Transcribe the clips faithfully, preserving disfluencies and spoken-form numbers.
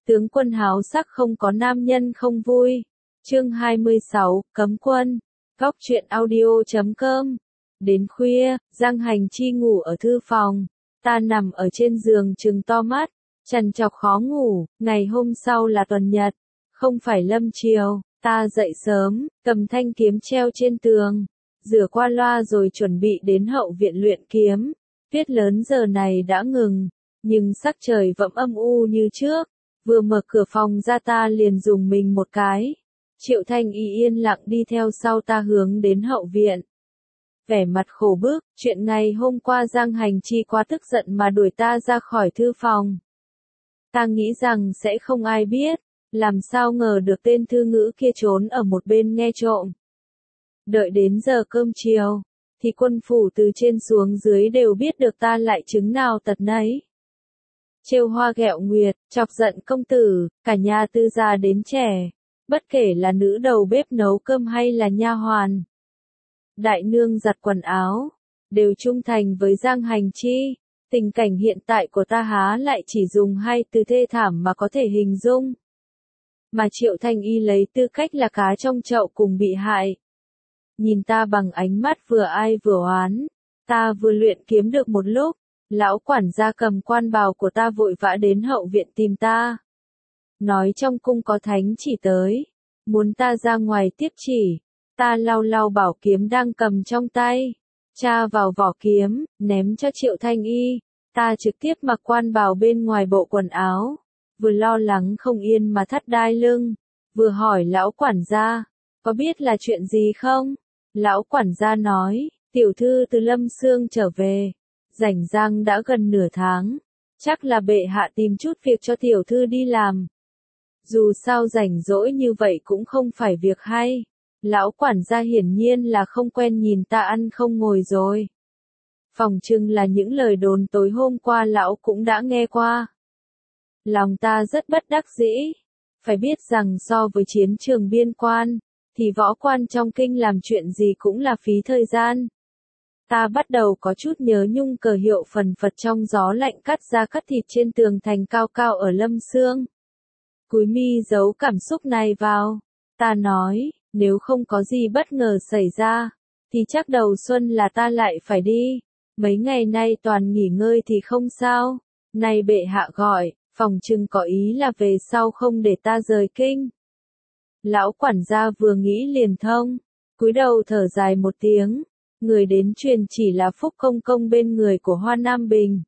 Tướng quân háo sắc không có nam nhân không vui. Chương hai mươi sáu, Cấm quân. Góc truyện audio chấm com. Đến khuya, Giang Hành Chi ngủ ở thư phòng. Ta nằm ở trên giường trừng to mắt, trằn trọc khó ngủ. Ngày hôm sau là tuần nhật, không phải lâm chiều. Ta dậy sớm, cầm thanh kiếm treo trên tường, rửa qua loa rồi chuẩn bị đến hậu viện luyện kiếm. Tuyết lớn giờ này đã ngừng, nhưng sắc trời vẫn âm u như trước. Vừa mở cửa phòng ra ta liền dùng mình một cái. Triệu Thanh Y yên lặng đi theo sau ta hướng đến hậu viện. Vẻ mặt khổ bức, chuyện ngày hôm qua Giang Hành Chi quá tức giận mà đuổi ta ra khỏi thư phòng. Ta nghĩ rằng sẽ không ai biết, làm sao ngờ được tên thư ngữ kia trốn ở một bên nghe trộm. Đợi đến giờ cơm chiều, thì quân phủ từ trên xuống dưới đều biết được ta lại chứng nào tật nấy. Trêu hoa ghẹo nguyệt, chọc giận công tử, cả nhà từ già đến trẻ, bất kể là nữ đầu bếp nấu cơm hay là nha hoàn, đại nương giặt quần áo, đều trung thành với Giang Hành Chi. Tình cảnh hiện tại của ta há lại chỉ dùng hai từ thê thảm mà có thể hình dung. Mà Triệu Thanh Y lấy tư cách là cá trong chậu cùng bị hại. Nhìn ta bằng ánh mắt vừa ai vừa oán. Ta vừa luyện kiếm được một lúc, lão quản gia cầm quan bào của ta vội vã đến hậu viện tìm ta. Nói trong cung có thánh chỉ tới, muốn ta ra ngoài tiếp chỉ. Ta lau lau bảo kiếm đang cầm trong tay, tra vào vỏ kiếm, ném cho Triệu Thanh Y. Ta trực tiếp mặc quan bào bên ngoài bộ quần áo, vừa lo lắng không yên mà thắt đai lưng, vừa hỏi lão quản gia, có biết là chuyện gì không? Lão quản gia nói, tiểu thư từ Lâm Sương trở về, rảnh rang đã gần nửa tháng, chắc là bệ hạ tìm chút việc cho tiểu thư đi làm. Dù sao rảnh rỗi như vậy cũng không phải việc hay. Lão quản gia hiển nhiên là không quen nhìn ta ăn không ngồi rồi. Phòng trưng là những lời đồn tối hôm qua lão cũng đã nghe qua. Lòng ta rất bất đắc dĩ. Phải biết rằng so với chiến trường biên quan, thì võ quan trong kinh làm chuyện gì cũng là phí thời gian. Ta bắt đầu có chút nhớ nhung cờ hiệu phần phật trong gió lạnh cắt ra cắt thịt trên tường thành cao cao ở Lâm Sương. Cúi mi giấu cảm xúc này vào. Ta nói, nếu không có gì bất ngờ xảy ra, thì chắc đầu xuân là ta lại phải đi. Mấy ngày nay toàn nghỉ ngơi thì không sao. Nay bệ hạ gọi, phòng trưng có ý là về sau không để ta rời kinh. Lão quản gia vừa nghĩ liền thông, cúi đầu thở dài một tiếng. Người đến truyền chỉ là Phúc Công Công bên người của Hoa Nam Bình.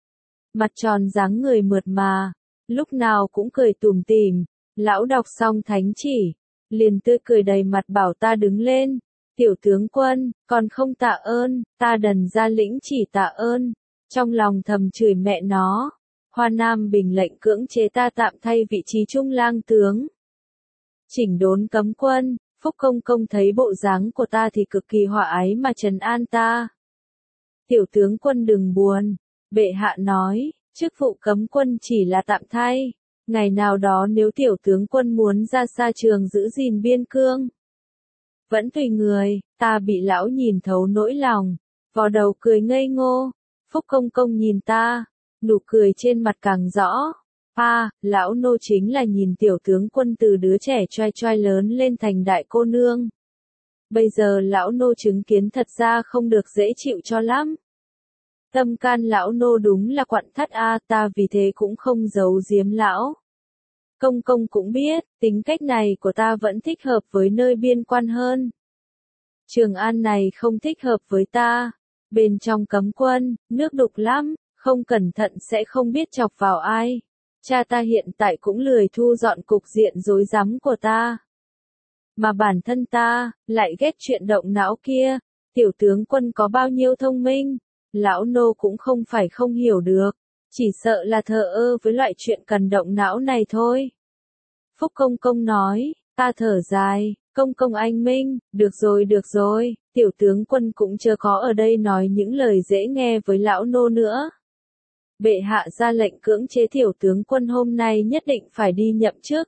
Mặt tròn dáng người mượt mà, lúc nào cũng cười tủm tỉm. Lão đọc xong thánh chỉ, liền tươi cười đầy mặt bảo ta đứng lên. Tiểu tướng quân, còn không tạ ơn, ta đần ra lĩnh chỉ tạ ơn. Trong lòng thầm chửi mẹ nó. Hoa Nam Bình lệnh cưỡng chế ta tạm thay vị trí trung lang tướng. Chỉnh đốn cấm quân, Phúc Công Công thấy bộ dáng của ta thì cực kỳ hòa ái mà trấn an ta. Tiểu tướng quân đừng buồn, bệ hạ nói, chức vụ cấm quân chỉ là tạm thay. Ngày nào đó nếu tiểu tướng quân muốn ra xa trường giữ gìn biên cương, vẫn tùy người. Ta bị lão nhìn thấu nỗi lòng, vò đầu cười ngây ngô. Phúc Công Công nhìn ta, nụ cười trên mặt càng rõ. À, lão nô chính là nhìn tiểu tướng quân từ đứa trẻ choai choai lớn lên thành đại cô nương. Bây giờ lão nô chứng kiến thật ra không được dễ chịu cho lắm. Tâm can lão nô đúng là quặn thắt a, ta vì thế cũng không giấu giếm lão. Công công cũng biết, tính cách này của ta vẫn thích hợp với nơi biên quan hơn. Trường An này không thích hợp với ta. Bên trong cấm quân, nước đục lắm, không cẩn thận sẽ không biết chọc vào ai. Cha ta hiện tại cũng lười thu dọn cục diện rối rắm của ta. Mà bản thân ta, lại ghét chuyện động não kia. Tiểu tướng quân có bao nhiêu thông minh, lão nô cũng không phải không hiểu được. Chỉ sợ là thờ ơ với loại chuyện cần động não này thôi. Phúc Công Công nói, ta thở dài, Công Công anh minh, được rồi được rồi, tiểu tướng quân cũng chưa có ở đây nói những lời dễ nghe với lão nô nữa. Bệ hạ ra lệnh cưỡng chế tiểu tướng quân hôm nay nhất định phải đi nhậm chức.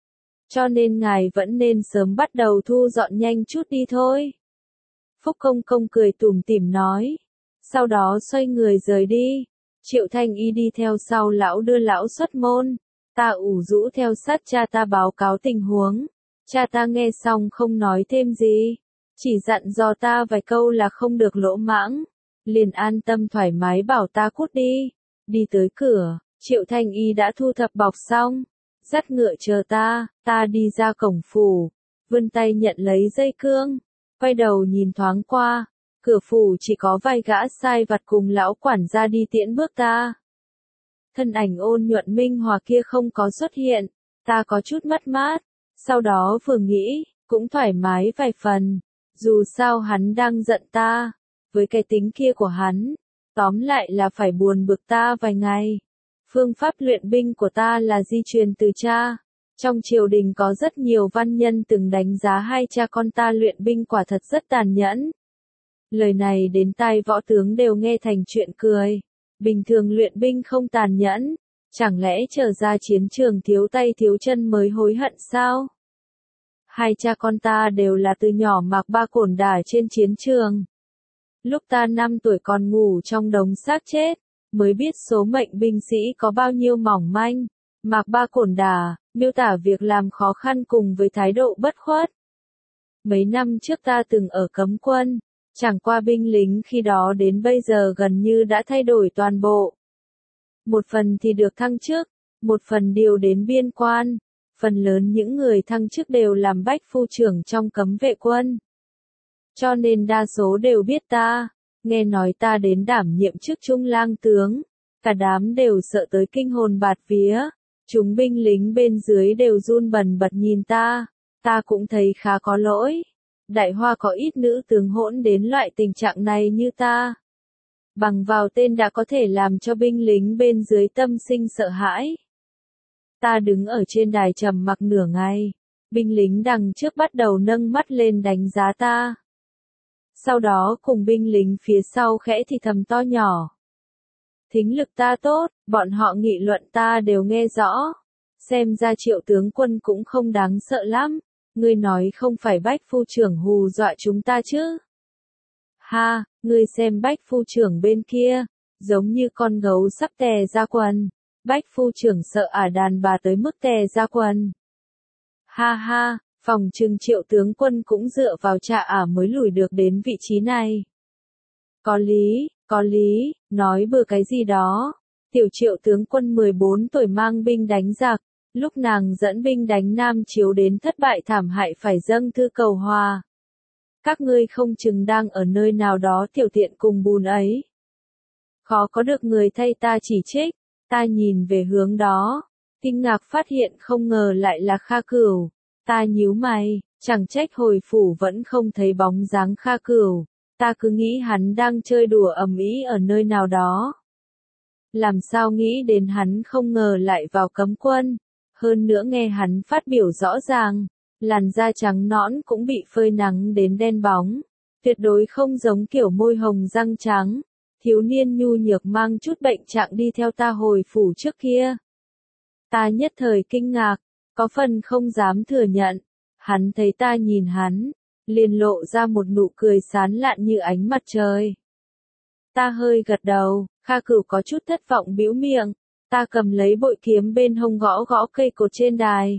Cho nên ngài vẫn nên sớm bắt đầu thu dọn nhanh chút đi thôi. Phúc Công Công cười tủm tỉm nói. Sau đó xoay người rời đi. Triệu Thanh Y đi theo sau lão đưa lão xuất môn. Ta ủ rũ theo sát cha ta báo cáo tình huống. Cha ta nghe xong không nói thêm gì. Chỉ dặn dò ta vài câu là không được lỗ mãng. Liền an tâm thoải mái bảo ta cút đi. Đi tới cửa, Triệu Thanh Y đã thu thập bọc xong. Dắt ngựa chờ ta, ta đi ra cổng phủ. Vươn tay nhận lấy dây cương. Quay đầu nhìn thoáng qua. Cửa phủ chỉ có vài gã sai vặt cùng lão quản gia đi tiễn bước ta. Thân ảnh ôn nhuận minh hòa kia không có xuất hiện. Ta có chút mất mát. Sau đó vừa nghĩ, cũng thoải mái vài phần. Dù sao hắn đang giận ta. Với cái tính kia của hắn. Tóm lại là phải buồn bực ta vài ngày. Phương pháp luyện binh của ta là di truyền từ cha. Trong triều đình có rất nhiều văn nhân từng đánh giá hai cha con ta luyện binh quả thật rất tàn nhẫn. Lời này đến tai võ tướng đều nghe thành chuyện cười. Bình thường luyện binh không tàn nhẫn. Chẳng lẽ trở ra chiến trường thiếu tay thiếu chân mới hối hận sao? Hai cha con ta đều là từ nhỏ mặc ba cổn đả trên chiến trường. Lúc ta năm tuổi còn ngủ trong đống xác chết, mới biết số mệnh binh sĩ có bao nhiêu mỏng manh. Mạc ba cổn đả, miêu tả việc làm khó khăn cùng với thái độ bất khuất. Mấy năm trước ta từng ở cấm quân, chẳng qua binh lính khi đó đến bây giờ gần như đã thay đổi toàn bộ. Một phần thì được thăng chức, một phần điều đến biên quan, phần lớn những người thăng chức đều làm bách phu trưởng trong cấm vệ quân. Cho nên đa số đều biết ta, nghe nói ta đến đảm nhiệm chức trung lang tướng, cả đám đều sợ tới kinh hồn bạt vía, chúng binh lính bên dưới đều run bần bật nhìn ta, ta cũng thấy khá có lỗi. Đại Hoa có ít nữ tướng hỗn đến loại tình trạng này như ta. Bằng vào tên đã có thể làm cho binh lính bên dưới tâm sinh sợ hãi. Ta đứng ở trên đài trầm mặc nửa ngày, binh lính đằng trước bắt đầu nâng mắt lên đánh giá ta. Sau đó cùng binh lính phía sau khẽ thì thầm to nhỏ. Thính lực ta tốt, bọn họ nghị luận ta đều nghe rõ. Xem ra Triệu tướng quân cũng không đáng sợ lắm. Ngươi nói không phải bách phu trưởng hù dọa chúng ta chứ? Ha, ngươi xem bách phu trưởng bên kia, giống như con gấu sắp tè ra quần. Bách phu trưởng sợ ả đàn bà tới mức tè ra quần. Ha ha, phòng trừng Triệu tướng quân cũng dựa vào cha ả mới lùi được đến vị trí này. Có lý, có lý, nói bừa cái gì đó. Tiểu Triệu tướng quân mười bốn tuổi mang binh đánh giặc, lúc nàng dẫn binh đánh Nam Chiếu đến thất bại thảm hại phải dâng thư cầu hòa. Các ngươi không chừng đang ở nơi nào đó tiểu tiện cùng bùn ấy. Khó có được người thay ta chỉ trích, ta nhìn về hướng đó, kinh ngạc phát hiện không ngờ lại là Kha Cửu. Ta nhíu mày, chẳng trách hồi phủ vẫn không thấy bóng dáng Kha Cửu, ta cứ nghĩ hắn đang chơi đùa ầm ĩ ở nơi nào đó. Làm sao nghĩ đến hắn không ngờ lại vào cấm quân, hơn nữa nghe hắn phát biểu rõ ràng, làn da trắng nõn cũng bị phơi nắng đến đen bóng, tuyệt đối không giống kiểu môi hồng răng trắng, thiếu niên nhu nhược mang chút bệnh trạng đi theo ta hồi phủ trước kia. Ta nhất thời kinh ngạc, có phần không dám thừa nhận, hắn thấy ta nhìn hắn, liền lộ ra một nụ cười sán lạn như ánh mặt trời. Ta hơi gật đầu, Kha Cửu có chút thất vọng bĩu miệng, ta cầm lấy bội kiếm bên hông gõ gõ cây cột trên đài.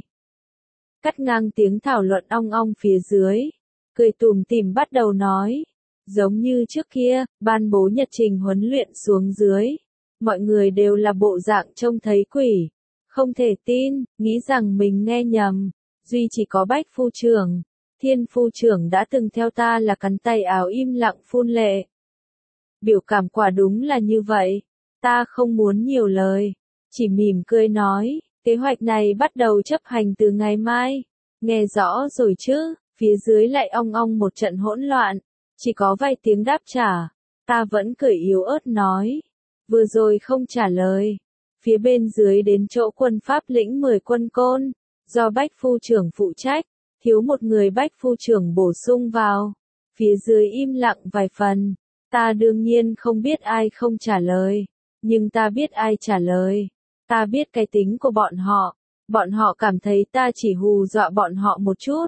Cắt ngang tiếng thảo luận ong ong phía dưới, cười tủm tỉm bắt đầu nói, giống như trước kia, ban bố nhật trình huấn luyện xuống dưới, mọi người đều là bộ dạng trông thấy quỷ, không thể tin, nghĩ rằng mình nghe nhầm, duy chỉ có Bách phu trưởng, Thiên phu trưởng đã từng theo ta là cắn tay áo im lặng phun lệ. Biểu cảm quả đúng là như vậy, ta không muốn nhiều lời, chỉ mỉm cười nói, kế hoạch này bắt đầu chấp hành từ ngày mai, nghe rõ rồi chứ, phía dưới lại ong ong một trận hỗn loạn, chỉ có vài tiếng đáp trả, ta vẫn cười yếu ớt nói, vừa rồi không trả lời, phía bên dưới đến chỗ quân Pháp lĩnh mười quân côn, do Bách phu trưởng phụ trách, thiếu một người Bách phu trưởng bổ sung vào, phía dưới im lặng vài phần, ta đương nhiên không biết ai không trả lời, nhưng ta biết ai trả lời. Ta biết cái tính của bọn họ, bọn họ cảm thấy ta chỉ hù dọa bọn họ một chút.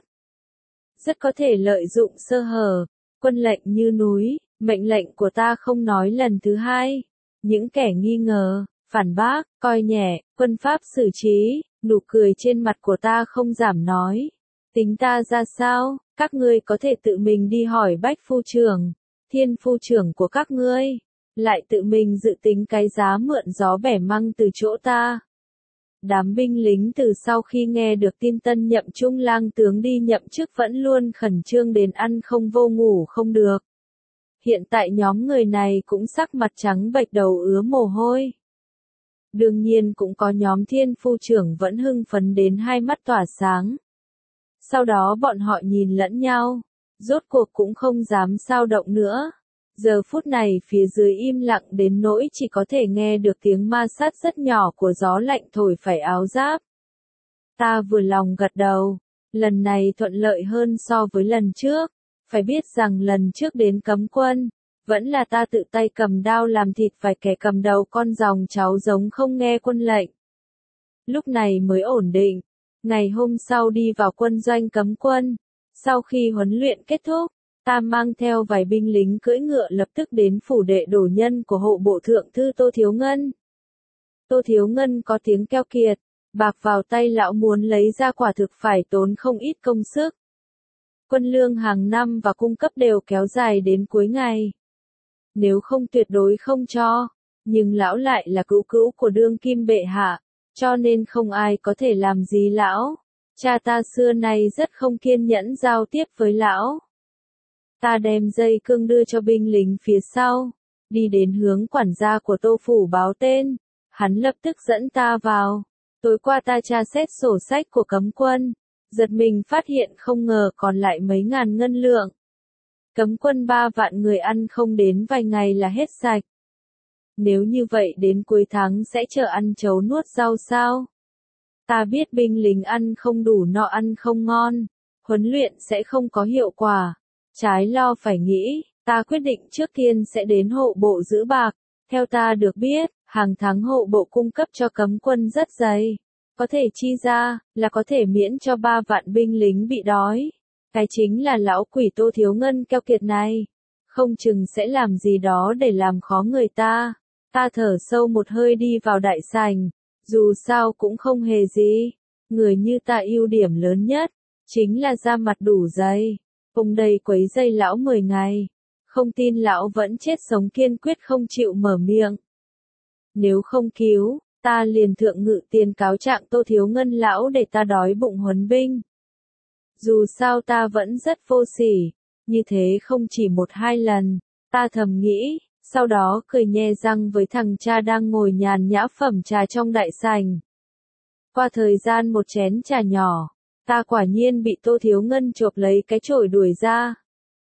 Rất có thể lợi dụng sơ hở, quân lệnh như núi, mệnh lệnh của ta không nói lần thứ hai. Những kẻ nghi ngờ, phản bác, coi nhẹ, quân pháp xử trí, nụ cười trên mặt của ta không giảm nói. Tính ta ra sao, các ngươi có thể tự mình đi hỏi Bách phu trưởng, Thiên phu trưởng của các ngươi, lại tự mình dự tính cái giá mượn gió bẻ măng từ chỗ ta. Đám binh lính từ sau khi nghe được tin tân nhậm trung lang tướng đi nhậm chức vẫn luôn khẩn trương đến ăn không vô ngủ không được. Hiện tại nhóm người này cũng sắc mặt trắng bệch đầu ứa mồ hôi. Đương nhiên cũng có nhóm thiên phu trưởng vẫn hưng phấn đến hai mắt tỏa sáng. Sau đó bọn họ nhìn lẫn nhau, rốt cuộc cũng không dám xao động nữa. Giờ phút này phía dưới im lặng đến nỗi chỉ có thể nghe được tiếng ma sát rất nhỏ của gió lạnh thổi phải áo giáp. Ta vừa lòng gật đầu, lần này thuận lợi hơn so với lần trước. Phải biết rằng lần trước đến cấm quân, vẫn là ta tự tay cầm đao làm thịt vài kẻ cầm đầu con dòng cháu giống không nghe quân lệnh. Lúc này mới ổn định, ngày hôm sau đi vào quân doanh cấm quân. Sau khi huấn luyện kết thúc, ta mang theo vài binh lính cưỡi ngựa lập tức đến phủ đệ đổ nhân của hộ bộ thượng thư Tô Thiếu Ngân. Tô Thiếu Ngân có tiếng keo kiệt, bạc vào tay lão muốn lấy ra quả thực phải tốn không ít công sức. Quân lương hàng năm và cung cấp đều kéo dài đến cuối ngày. Nếu không tuyệt đối không cho, nhưng lão lại là cữu cữu của đương kim bệ hạ, cho nên không ai có thể làm gì lão. Cha ta xưa nay rất không kiên nhẫn giao tiếp với lão. Ta đem dây cương đưa cho binh lính phía sau, đi đến hướng quản gia của Tô phủ báo tên, hắn lập tức dẫn ta vào. Tối qua ta tra xét sổ sách của cấm quân, giật mình phát hiện không ngờ còn lại mấy ngàn ngân lượng. Cấm quân ba vạn người ăn không đến vài ngày là hết sạch. Nếu như vậy đến cuối tháng sẽ chờ ăn chấu nuốt rau sao? Ta biết binh lính ăn không đủ no ăn không ngon, huấn luyện sẽ không có hiệu quả. Trái lo phải nghĩ, ta quyết định trước tiên sẽ đến hộ bộ giữ bạc. Theo ta được biết, hàng tháng hộ bộ cung cấp cho cấm quân rất dày. Có thể chi ra, là có thể miễn cho ba vạn binh lính bị đói. Cái chính là lão quỷ Tô Thiếu Ngân keo kiệt này. Không chừng sẽ làm gì đó để làm khó người ta. Ta thở sâu một hơi đi vào đại sảnh. Dù sao cũng không hề gì. Người như ta ưu điểm lớn nhất, chính là da mặt đủ dày. Ông đây quấy dây lão mười ngày. Không tin lão vẫn chết sống kiên quyết không chịu mở miệng. Nếu không cứu, ta liền thượng ngự tiền cáo trạng Tô Thiếu Ngân lão để ta đói bụng huấn binh. Dù sao ta vẫn rất vô sỉ, như thế không chỉ một hai lần, ta thầm nghĩ, sau đó cười nhe răng với thằng cha đang ngồi nhàn nhã phẩm trà trong đại sảnh. Qua thời gian một chén trà nhỏ, ta quả nhiên bị Tô Thiếu Ngân chộp lấy cái chổi đuổi ra.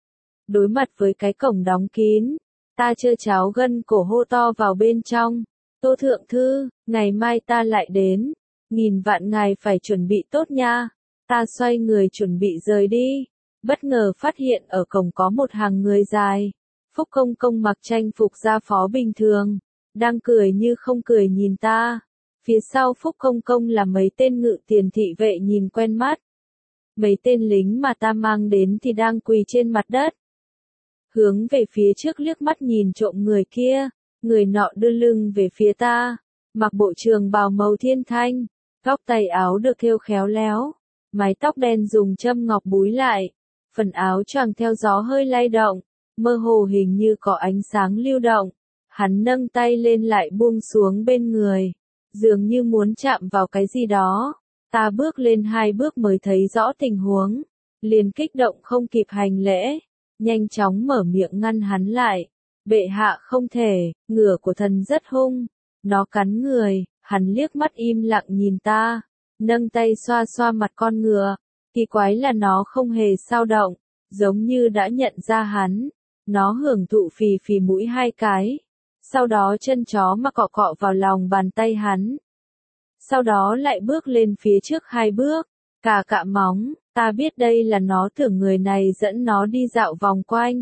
Đối mặt với cái cổng đóng kín, ta chơ cháo gân cổ hô to vào bên trong. Tô Thượng Thư, ngày mai ta lại đến, nghìn vạn ngài phải chuẩn bị tốt nha. Ta xoay người chuẩn bị rời đi, bất ngờ phát hiện ở cổng có một hàng người dài. Phúc Công Công mặc trang phục gia phó bình thường, đang cười như không cười nhìn ta. Phía sau Phúc Công Công là mấy tên ngự tiền thị vệ nhìn quen mắt. Mấy tên lính mà ta mang đến thì đang quỳ trên mặt đất. Hướng về phía trước liếc mắt nhìn trộm người kia, người nọ đưa lưng về phía ta, mặc bộ trường bào màu thiên thanh, góc tay áo được thêu khéo léo, mái tóc đen dùng châm ngọc búi lại, phần áo choàng theo gió hơi lay động, mơ hồ hình như có ánh sáng lưu động. Hắn nâng tay lên lại buông xuống bên người, dường như muốn chạm vào cái gì đó. Ta bước lên hai bước mới thấy rõ tình huống, liền kích động không kịp hành lễ, nhanh chóng mở miệng ngăn hắn lại. Bệ hạ không thể, ngựa của thần rất hung, nó cắn người. Hắn liếc mắt im lặng nhìn ta, nâng tay xoa xoa mặt con ngựa, kỳ quái là nó không hề xao động, giống như đã nhận ra hắn. Nó hưởng thụ phì phì mũi hai cái, sau đó chân chó mà cọ cọ vào lòng bàn tay hắn. Sau đó lại bước lên phía trước hai bước, cà cạ móng. Ta biết đây là nó, tưởng người này dẫn nó đi dạo vòng quanh.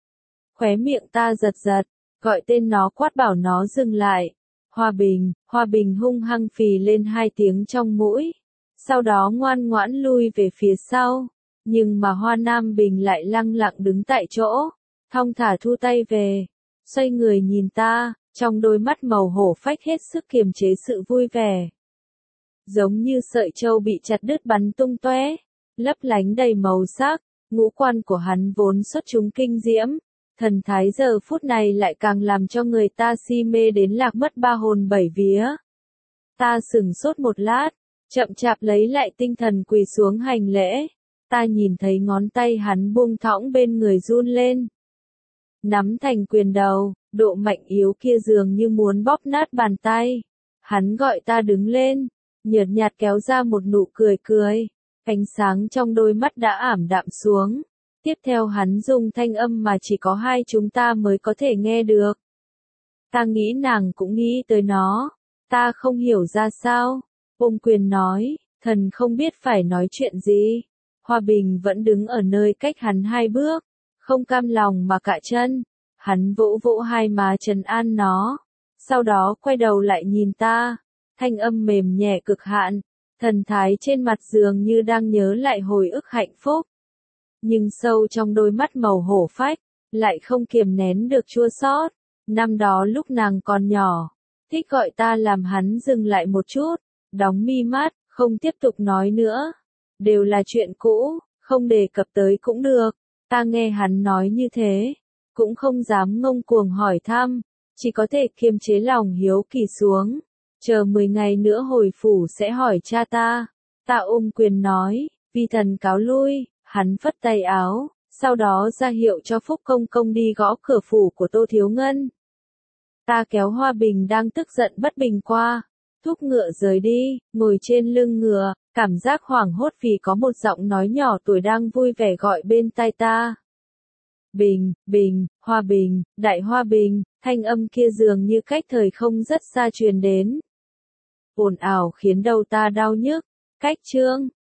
Khóe miệng ta giật giật, gọi tên nó quát bảo nó dừng lại. Hoa Bình, Hoa Bình hung hăng phì lên hai tiếng trong mũi. Sau đó ngoan ngoãn lui về phía sau. Nhưng mà Hoa Nam Bình lại lăng lặng đứng tại chỗ, thong thả thu tay về. Xoay người nhìn ta, trong đôi mắt màu hổ phách hết sức kiềm chế sự vui vẻ. Giống như sợi châu bị chặt đứt bắn tung tóe, lấp lánh đầy màu sắc, ngũ quan của hắn vốn xuất chúng kinh diễm, thần thái giờ phút này lại càng làm cho người ta si mê đến lạc mất ba hồn bảy vía. Ta sửng sốt một lát, chậm chạp lấy lại tinh thần quỳ xuống hành lễ, ta nhìn thấy ngón tay hắn buông thõng bên người run lên. Nắm thành quyền đầu, độ mạnh yếu kia dường như muốn bóp nát bàn tay. Hắn gọi ta đứng lên, nhợt nhạt kéo ra một nụ cười cười, ánh sáng trong đôi mắt đã ảm đạm xuống. Tiếp theo hắn dùng thanh âm mà chỉ có hai chúng ta mới có thể nghe được. Ta nghĩ nàng cũng nghĩ tới nó, ta không hiểu ra sao. Ôm quyền nói, thần không biết phải nói chuyện gì. Hoa Bình vẫn đứng ở nơi cách hắn hai bước, không cam lòng mà cạ chân. Hắn vỗ vỗ hai má trấn an nó, sau đó quay đầu lại nhìn ta, thanh âm mềm nhẹ cực hạn, thần thái trên mặt dường như đang nhớ lại hồi ức hạnh phúc. Nhưng sâu trong đôi mắt màu hổ phách, lại không kiềm nén được chua xót. Năm đó lúc nàng còn nhỏ, thích gọi ta làm hắn dừng lại một chút, đóng mi mắt, không tiếp tục nói nữa. Đều là chuyện cũ, không đề cập tới cũng được. Ta nghe hắn nói như thế, cũng không dám ngông cuồng hỏi thăm, chỉ có thể kiềm chế lòng hiếu kỳ xuống. Chờ mười ngày nữa hồi phủ sẽ hỏi cha ta. Ta ôm quyền nói, vi thần cáo lui. Hắn phất tay áo, sau đó ra hiệu cho Phúc Công Công đi gõ cửa phủ của Tô Thiếu Ngân. Ta kéo Hoa Bình đang tức giận bất bình qua, thúc ngựa rời đi, ngồi trên lưng ngựa, cảm giác hoảng hốt vì có một giọng nói nhỏ tuổi đang vui vẻ gọi bên tai ta. Bình, Bình, Hoa Bình, Đại Hoa Bình, thanh âm kia dường như cách thời không rất xa truyền đến. Ồn ào khiến đầu ta đau nhức, cách chương.